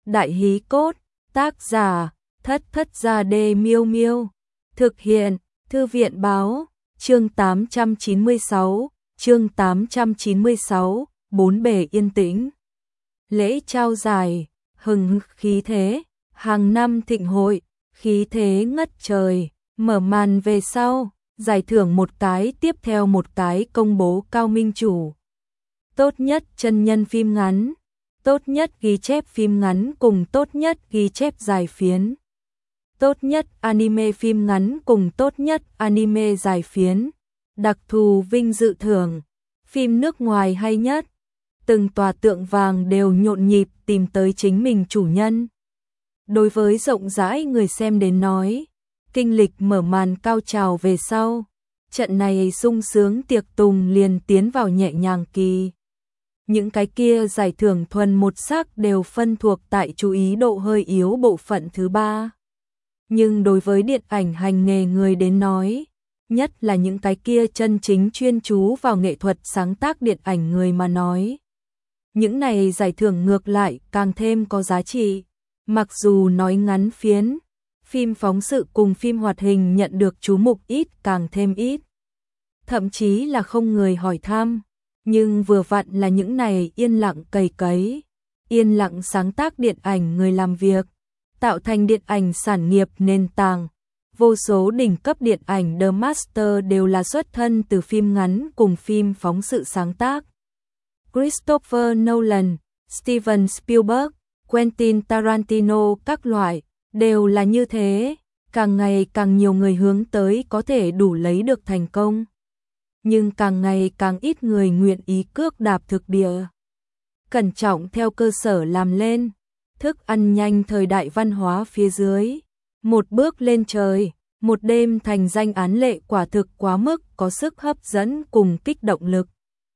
Đại hí cốt, tác giả, Thất Thất Gia Đê Miêu Miêu. Thực hiện, Thư viện báo, chương 896, chương 896, bốn bề yên tĩnh. Lễ trao giải, hừng khí thế, hàng năm thịnh hội, khí thế ngất trời, mở màn về sau, giải thưởng một cái tiếp theo một cái công bố cao minh chủ. Tốt nhất chân nhân phim ngắn, tốt nhất ghi chép phim ngắn cùng tốt nhất ghi chép dài phiến. Tốt nhất anime phim ngắn cùng tốt nhất anime dài phiến. Đặc thù vinh dự thưởng, phim nước ngoài hay nhất. Từng tòa tượng vàng đều nhộn nhịp tìm tới chính mình chủ nhân. Đối với rộng rãi người xem đến nói, kinh lịch mở màn cao trào về sau, trận này sung sướng tiệc tùng liền tiến vào nhẹ nhàng kỳ. Những cái kia giải thưởng thuần một sắc đều phân thuộc tại chú ý độ hơi yếu bộ phận thứ ba. Nhưng đối với điện ảnh hành nghề người đến nói, nhất là những cái kia chân chính chuyên chú vào nghệ thuật sáng tác điện ảnh người mà nói, những này giải thưởng ngược lại càng thêm có giá trị. Mặc dù nói ngắn phiến, phim phóng sự cùng phim hoạt hình nhận được chú mục ít càng thêm ít, thậm chí là không người hỏi thăm, nhưng vừa vặn là những này yên lặng cày cấy, yên lặng sáng tác điện ảnh người làm việc, tạo thành điện ảnh sản nghiệp nền tảng. Vô số đỉnh cấp điện ảnh The Master đều là xuất thân từ phim ngắn cùng phim phóng sự sáng tác. Christopher Nolan, Steven Spielberg, Quentin Tarantino các loại đều là như thế, càng ngày càng nhiều người hướng tới có thể đủ lấy được thành công. Nhưng càng ngày càng ít người nguyện ý cước đạp thực địa. Cẩn trọng theo cơ sở làm lên, thức ăn nhanh thời đại văn hóa phía dưới. Một bước lên trời, một đêm thành danh án lệ quả thực quá mức có sức hấp dẫn cùng kích động lực.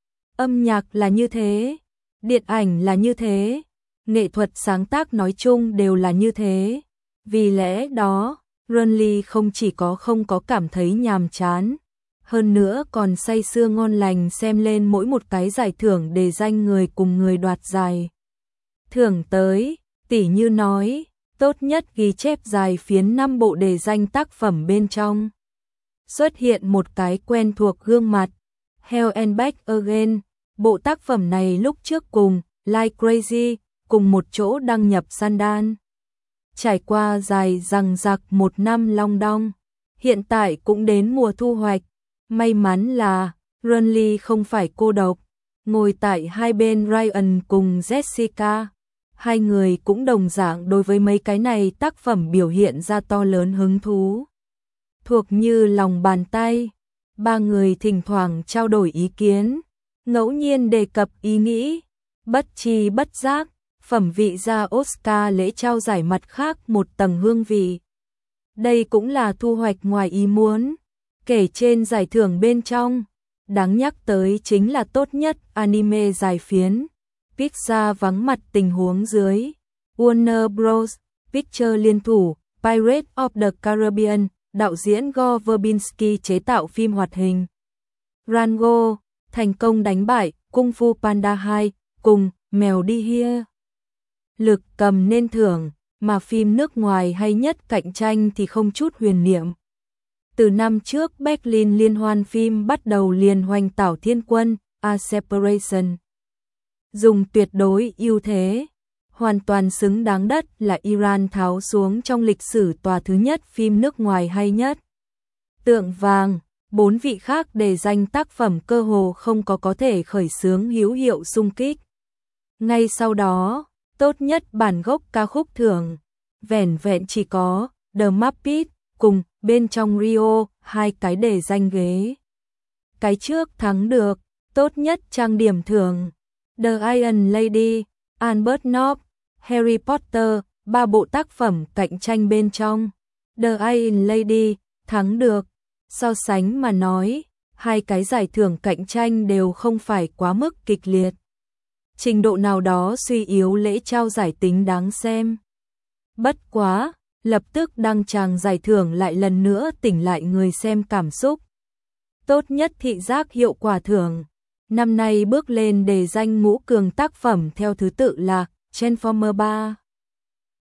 Âm nhạc là như thế, điện ảnh là như thế, nghệ thuật sáng tác nói chung đều là như thế. Vì lẽ đó, Runley không chỉ không có cảm thấy nhàm chán, hơn nữa còn say sưa ngon lành xem lên mỗi một cái giải thưởng để danh người cùng người đoạt giải thưởng tới, tỉ như nói, tốt nhất ghi chép dài phiến 5 bộ đề danh tác phẩm bên trong. Xuất hiện một cái quen thuộc gương mặt, Hell and Back Again, bộ tác phẩm này lúc trước cùng Like Crazy cùng một chỗ đăng nhập Sundance. Trải qua dài dằng dặc một năm long đong, hiện tại cũng đến mùa thu hoạch. May mắn là Runley không phải cô độc, ngồi tại hai bên Ryan cùng Jessica. Hai người cũng đồng dạng đối với mấy cái này tác phẩm biểu hiện ra to lớn hứng thú. Thuộc như lòng bàn tay, ba người thỉnh thoảng trao đổi ý kiến, ngẫu nhiên đề cập ý nghĩ, bất tri bất giác, phẩm vị ra Oscar lễ trao giải mặt khác một tầng hương vị. Đây cũng là thu hoạch ngoài ý muốn. Kể trên giải thưởng bên trong, đáng nhắc tới chính là tốt nhất anime dài phiến. Pixar vắng mặt tình huống dưới, Warner Bros. Pictures liên thủ, Pirates of the Caribbean, đạo diễn Gore Verbinski chế tạo phim hoạt hình. Rango, thành công đánh bại Kung Fu Panda 2, cùng Mèo đi Here. Lực cầm nên thưởng, mà phim nước ngoài hay nhất cạnh tranh thì không chút huyền niệm. Từ năm trước Berlin liên hoan phim bắt đầu liền hoành tảo thiên quân, A Separation. Dùng tuyệt đối ưu thế, hoàn toàn xứng đáng đất là Iran tháo xuống trong lịch sử tòa thứ nhất phim nước ngoài hay nhất. Tượng vàng, 4 vị khác đề danh tác phẩm cơ hồ không có thể khởi xướng hữu hiệu xung kích. Ngay sau đó, tốt nhất bản gốc ca khúc thưởng, vẻn vẹn chỉ có The Muppets cùng bên trong Rio, 2 cái đề danh ghế. Cái trước thắng được, tốt nhất trang điểm thưởng, The Iron Lady, Albert Nobbs, Harry Potter, 3 bộ tác phẩm cạnh tranh bên trong. The Iron Lady thắng được, so sánh mà nói, 2 cái giải thưởng cạnh tranh đều không phải quá mức kịch liệt. Trình độ nào đó suy yếu lễ trao giải tính đáng xem. Bất quá, lập tức đăng tràng giải thưởng lại lần nữa tỉnh lại người xem cảm xúc. Tốt nhất thị giác hiệu quả thưởng, năm nay bước lên đề danh ngũ cường tác phẩm theo thứ tự là Transformers 3,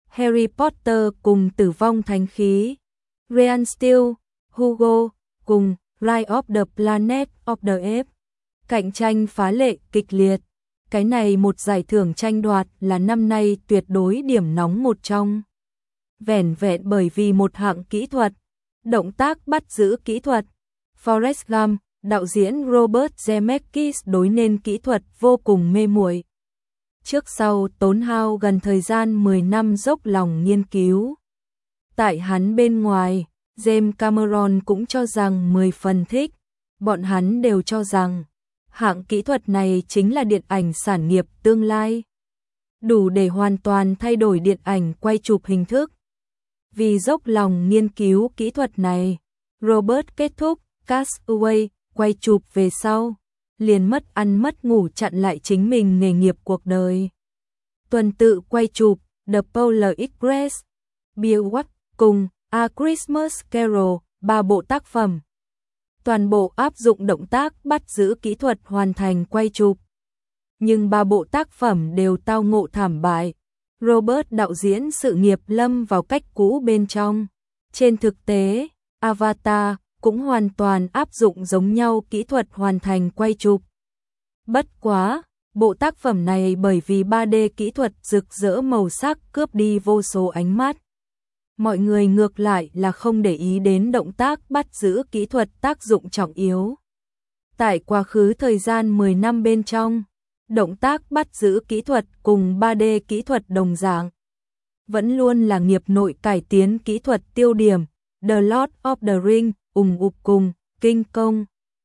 Harry Potter cùng Tử vong thánh khí, Ryan Steele, Hugo cùng Rise of the Planet of the Apes. Cạnh tranh phá lệ kịch liệt. Cái này một giải thưởng tranh đoạt là năm nay tuyệt đối điểm nóng một trong. Vẻn vẹn bởi vì một hạng kỹ thuật, động tác bắt giữ kỹ thuật. Forrest Gump, đạo diễn Robert Zemeckis đối nên kỹ thuật vô cùng mê muội. Trước sau tốn hao gần thời gian 10 năm dốc lòng nghiên cứu. Tại hắn bên ngoài, James Cameron cũng cho rằng 10 phần thích. Bọn hắn đều cho rằng hạng kỹ thuật này chính là điện ảnh sản nghiệp tương lai, đủ để hoàn toàn thay đổi điện ảnh quay chụp hình thức. Vì dốc lòng nghiên cứu kỹ thuật này, Robert kết thúc Castaway quay chụp về sau, liền mất ăn mất ngủ chặn lại chính mình nghề nghiệp cuộc đời. Tuần tự quay chụp The Polar Express, Beowulf cùng A Christmas Carol, 3 bộ tác phẩm. Toàn bộ áp dụng động tác bắt giữ kỹ thuật hoàn thành quay chụp. Nhưng 3 bộ tác phẩm đều tao ngộ thảm bại. Robert đạo diễn sự nghiệp lâm vào cách cũ bên trong. Trên thực tế, Avatar cũng hoàn toàn áp dụng giống nhau kỹ thuật hoàn thành quay chụp. Bất quá, bộ tác phẩm này bởi vì 3D kỹ thuật rực rỡ màu sắc cướp đi vô số ánh mắt. Mọi người ngược lại là không để ý đến động tác bắt giữ kỹ thuật tác dụng trọng yếu. Tại quá khứ thời gian 10 năm bên trong, động tác bắt giữ kỹ thuật cùng 3D kỹ thuật đồng dạng, vẫn luôn là nghiệp nội cải tiến kỹ thuật tiêu điểm. The Lord of the Rings, cùng King Kong.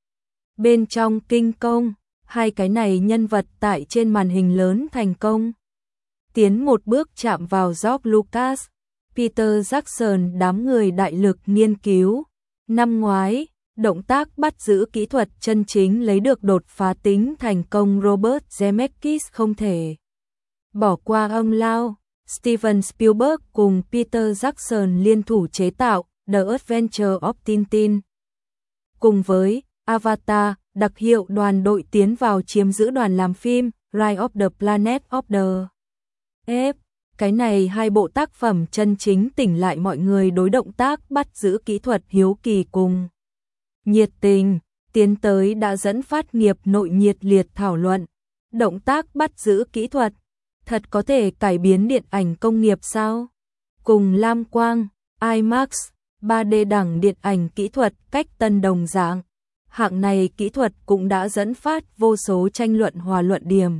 Bên trong King Kong, hai cái này nhân vật tại trên màn hình lớn thành công. Tiến một bước chạm vào George Lucas, Peter Jackson đám người đại lực nghiên cứu. Năm ngoái, động tác bắt giữ kỹ thuật chân chính lấy được đột phá tính thành công. Robert Zemeckis không thể bỏ qua ông lao. Steven Spielberg cùng Peter Jackson liên thủ chế tạo The Adventure of Tintin. Cùng với Avatar, đặc hiệu đoàn đội tiến vào chiếm giữ đoàn làm phim Rise of the Planet of the Apes. Cái này hai bộ tác phẩm chân chính tỉnh lại mọi người đối động tác bắt giữ kỹ thuật hiếu kỳ cùng nhiệt tình, tiến tới đã dẫn phát nghiệp nội nhiệt liệt thảo luận. Động tác bắt giữ kỹ thuật thật có thể cải biến điện ảnh công nghiệp sao? Cùng lam quang, IMAX, 3D đẳng điện ảnh kỹ thuật cách tân đồng dạng. Hạng này kỹ thuật cũng đã dẫn phát vô số tranh luận hòa luận điểm.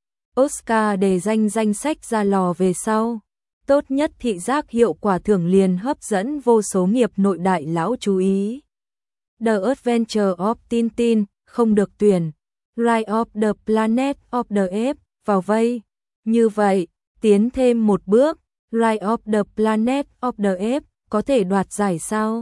Oscar đề danh sách ra lò về sau. Tốt nhất thị giác hiệu quả thưởng liền hấp dẫn vô số nghiệp nội đại lão chú ý. The Adventure of Tintin không được tuyển. Rise of the Planet of the Apes vào vây. Như vậy, tiến thêm một bước, Rise of the Planet of the Apes có thể đoạt giải sao?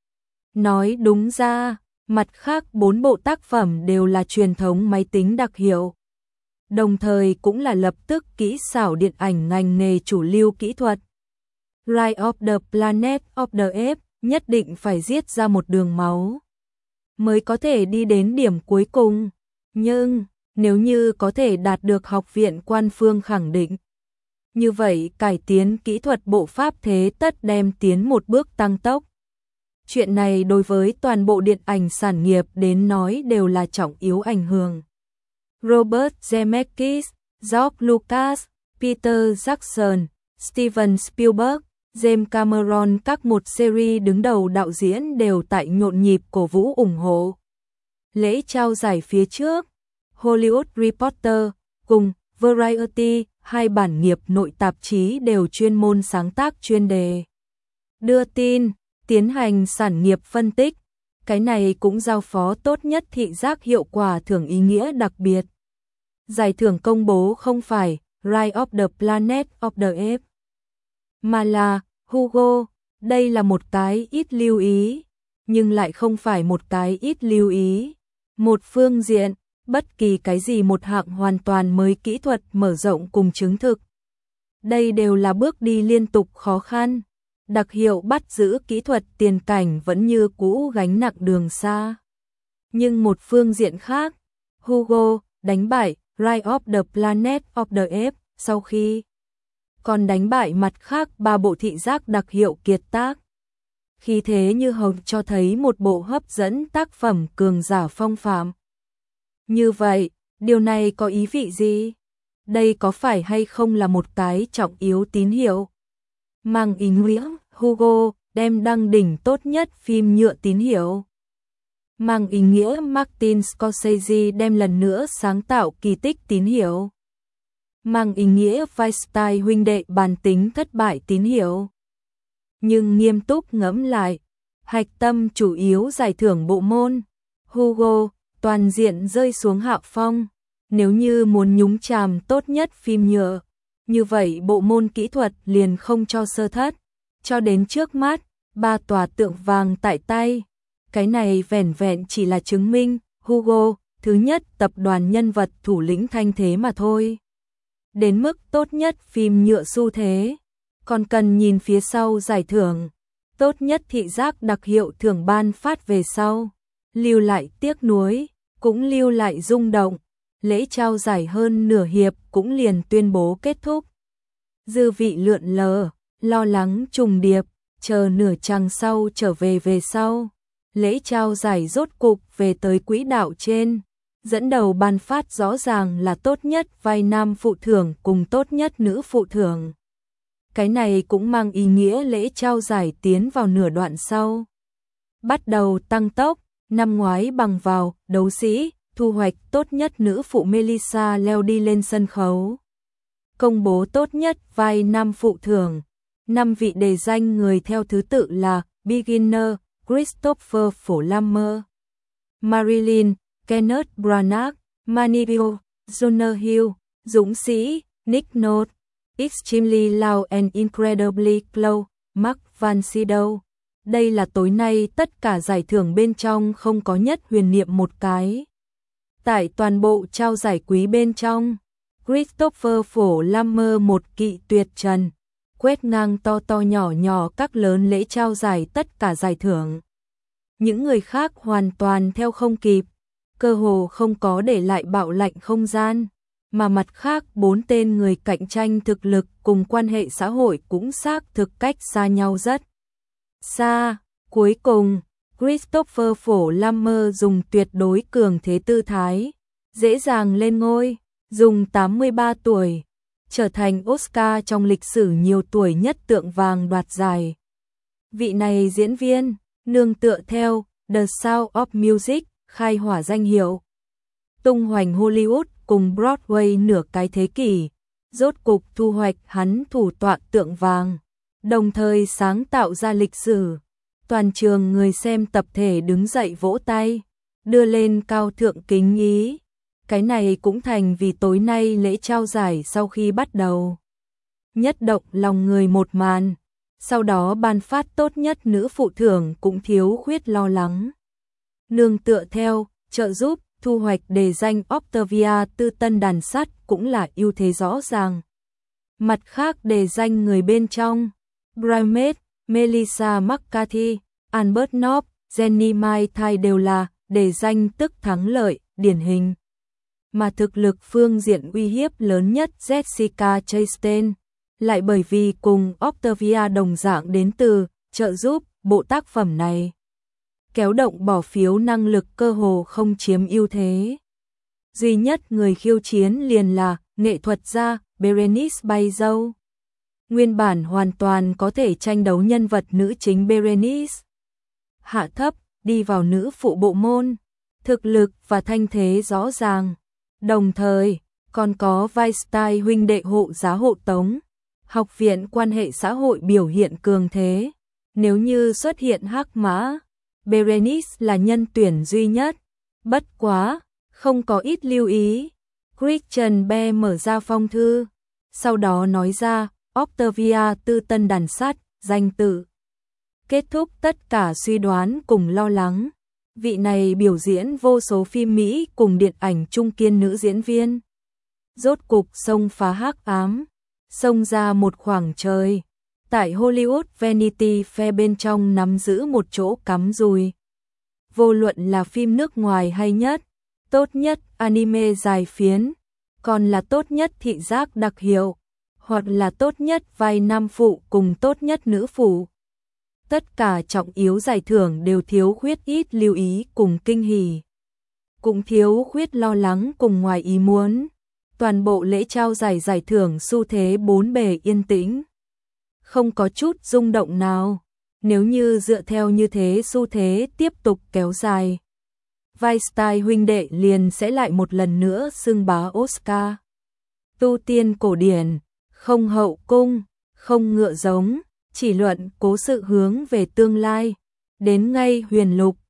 Nói đúng ra, mặt khác 4 bộ tác phẩm đều là truyền thống máy tính đặc hiệu. Đồng thời cũng là lập tức kỹ xảo điện ảnh ngành nghề chủ lưu kỹ thuật. Rise of the Planet of the Apes nhất định phải giết ra một đường máu mới có thể đi đến điểm cuối cùng. Nhưng, nếu như có thể đạt được học viện quan phương khẳng định, như vậy cải tiến kỹ thuật bộ pháp thế tất đem tiến một bước tăng tốc. Chuyện này đối với toàn bộ điện ảnh sản nghiệp đến nói đều là trọng yếu ảnh hưởng. Robert Zemeckis, George Lucas, Peter Jackson, Steven Spielberg, James Cameron các một series đứng đầu đạo diễn đều tại nhộn nhịp cổ vũ ủng hộ. Lễ trao giải phía trước, Hollywood Reporter cùng Variety, hai bản nghiệp nội tạp chí đều chuyên môn sáng tác chuyên đề đưa tin, tiến hành sản nghiệp phân tích. Cái này cũng giao phó tốt nhất thị giác hiệu quả thưởng ý nghĩa đặc biệt. Giải thưởng công bố không phải Rise of the Planet of the Apes, mà là Hugo. Đây là một cái ít lưu ý, nhưng lại không phải một cái ít lưu ý. Một phương diện, bất kỳ cái gì một hạng hoàn toàn mới kỹ thuật mở rộng cùng chứng thực. Đây đều là bước đi liên tục khó khăn. Đặc hiệu bắt giữ kỹ thuật tiền cảnh vẫn như cũ gánh nặng đường xa. Nhưng một phương diện khác, Hugo đánh bại Rise of the Planet of the Apes sau khi còn đánh bại mặt khác 3 bộ thị giác đặc hiệu kiệt tác. Khí thế như hồng cho thấy một bộ hấp dẫn tác phẩm cường giả phong phạm. Như vậy, điều này có ý vị gì? Đây có phải hay không là một cái trọng yếu tín hiệu? Mang ý nghĩa Hugo đem đăng đỉnh tốt nhất phim nhựa tín hiệu. Mang ý nghĩa Martin Scorsese đem lần nữa sáng tạo kỳ tích tín hiệu. Mang ý nghĩa Weinstein huynh đệ bàn tính thất bại tín hiệu. Nhưng nghiêm túc ngẫm lại, hạch tâm chủ yếu giải thưởng bộ môn, Hugo, toàn diện rơi xuống hạ phong. Nếu như muốn nhúng chàm tốt nhất phim nhựa, như vậy bộ môn kỹ thuật liền không cho sơ thất. Cho đến trước mắt, 3 tòa tượng vàng tại tay. Cái này vẻn vẹn chỉ là chứng minh, Hugo, thứ nhất tập đoàn nhân vật thủ lĩnh thanh thế mà thôi. Đến mức tốt nhất phim nhựa xu thế, còn cần nhìn phía sau giải thưởng. Tốt nhất thị giác đặc hiệu thưởng ban phát về sau, lưu lại tiếc nuối, cũng lưu lại rung động. Lễ trao giải hơn nửa hiệp cũng liền tuyên bố kết thúc. Dư vị lượn lờ, lo lắng trùng điệp, chờ nửa chặng sau trở về sau. Lễ trao giải rốt cục về tới quỹ đạo trên. Dẫn đầu ban phát rõ ràng là tốt nhất vai nam phụ thưởng cùng tốt nhất nữ phụ thưởng. Cái này cũng mang ý nghĩa lễ trao giải tiến vào nửa đoạn sau. Bắt đầu tăng tốc, năm ngoái bằng vào đấu sĩ, thu hoạch tốt nhất nữ phụ Melissa leo đi lên sân khấu. Công bố tốt nhất vai nam phụ thưởng. 5 vị đề danh người theo thứ tự là Beginner, Christopher Plummer, Marilyn, Kenneth Branagh, Manibio, Jonah Hill, Dũng sĩ, Nick Nolte, Extremely Loud and Incredibly Close, Mark Van Sydow. Đây là tối nay tất cả giải thưởng bên trong không có nhất huyền niệm một cái. Tại toàn bộ trao giải quý bên trong, Christopher Plummer một kỵ tuyệt trần, quét ngang to to nhỏ nhỏ các lớn lễ trao giải tất cả giải thưởng. Những người khác hoàn toàn theo không kịp, cơ hồ không có để lại bạo lệnh không gian, mà mặt khác 4 tên người cạnh tranh thực lực cùng quan hệ xã hội cũng xác thực cách xa nhau rất xa. Cuối cùng, Christopher Plummer dùng tuyệt đối cường thế tư thái, dễ dàng lên ngôi, dùng 83 tuổi, trở thành Oscar trong lịch sử nhiều tuổi nhất tượng vàng đoạt giải. Vị này diễn viên, nương tựa theo The Sound of Music, khai hỏa danh hiệu. Tung hoành Hollywood cùng Broadway nửa cái thế kỷ, rốt cục thu hoạch hắn thủ tọa tượng vàng, đồng thời sáng tạo ra lịch sử. Toàn trường người xem tập thể đứng dậy vỗ tay, đưa lên cao thượng kính ý. Cái này cũng thành vì tối nay lễ trao giải sau khi bắt đầu. Nhất động lòng người một màn, sau đó ban phát tốt nhất nữ phụ thưởng cũng thiếu khuyết lo lắng. Nương tựa theo, trợ giúp, thu hoạch đề danh Octavia Tư Tân đàn sắt cũng là ưu thế rõ ràng. Mặt khác đề danh người bên trong, Brymet, Melissa McCarthy, Albert Nobbs, Jenny Mai Tai đều là đề danh tức thắng lợi, điển hình. Mà thực lực phương diện uy hiếp lớn nhất Jessica Chastain, lại bởi vì cùng Octavia đồng dạng đến từ trợ giúp bộ tác phẩm này. Kéo động bỏ phiếu năng lực cơ hồ không chiếm ưu thế. Duy nhất người khiêu chiến liền là nghệ thuật gia Berenice Bejo. Nguyên bản hoàn toàn có thể tranh đấu nhân vật nữ chính Berenice. Hạ thấp, đi vào nữ phụ bộ môn, thực lực và thanh thế rõ ràng. Đồng thời, còn có Weinstein huynh đệ hộ giá hộ tống. Học viện quan hệ xã hội biểu hiện cường thế. Nếu như xuất hiện hắc mã, Berenice là nhân tuyển duy nhất. Bất quá, không có ít lưu ý. Christian Bale mở ra phong thư, sau đó nói ra Octavia Tư Tân đàn sắt, danh tự. Kết thúc tất cả suy đoán cùng lo lắng. Vị này biểu diễn vô số phim Mỹ cùng điện ảnh trung kiên nữ diễn viên. Rốt cục xông phá hắc ám, xông ra một khoảng trời. Tại Hollywood Vanity Fair bên trong nắm giữ một chỗ cắm rùi. Vô luận là phim nước ngoài hay nhất, tốt nhất anime dài phiến, còn là tốt nhất thị giác đặc hiệu. hoặc là tốt nhất vai nam phụ cùng tốt nhất nữ phụ. Tất cả trọng yếu giải thưởng đều thiếu khuyết ít lưu ý cùng kinh hỉ, cũng thiếu khuyết lo lắng cùng ngoài ý muốn. Toàn bộ lễ trao giải thưởng xu thế bốn bề yên tĩnh, không có chút rung động nào. Nếu như dựa theo như thế xu thế tiếp tục kéo dài, Weinstein huynh đệ liền sẽ lại một lần nữa xưng bá Oscar. Tu tiên cổ điển, không hậu cung, không ngựa giống, chỉ luận cố sự hướng về tương lai. Đến ngay huyền lục,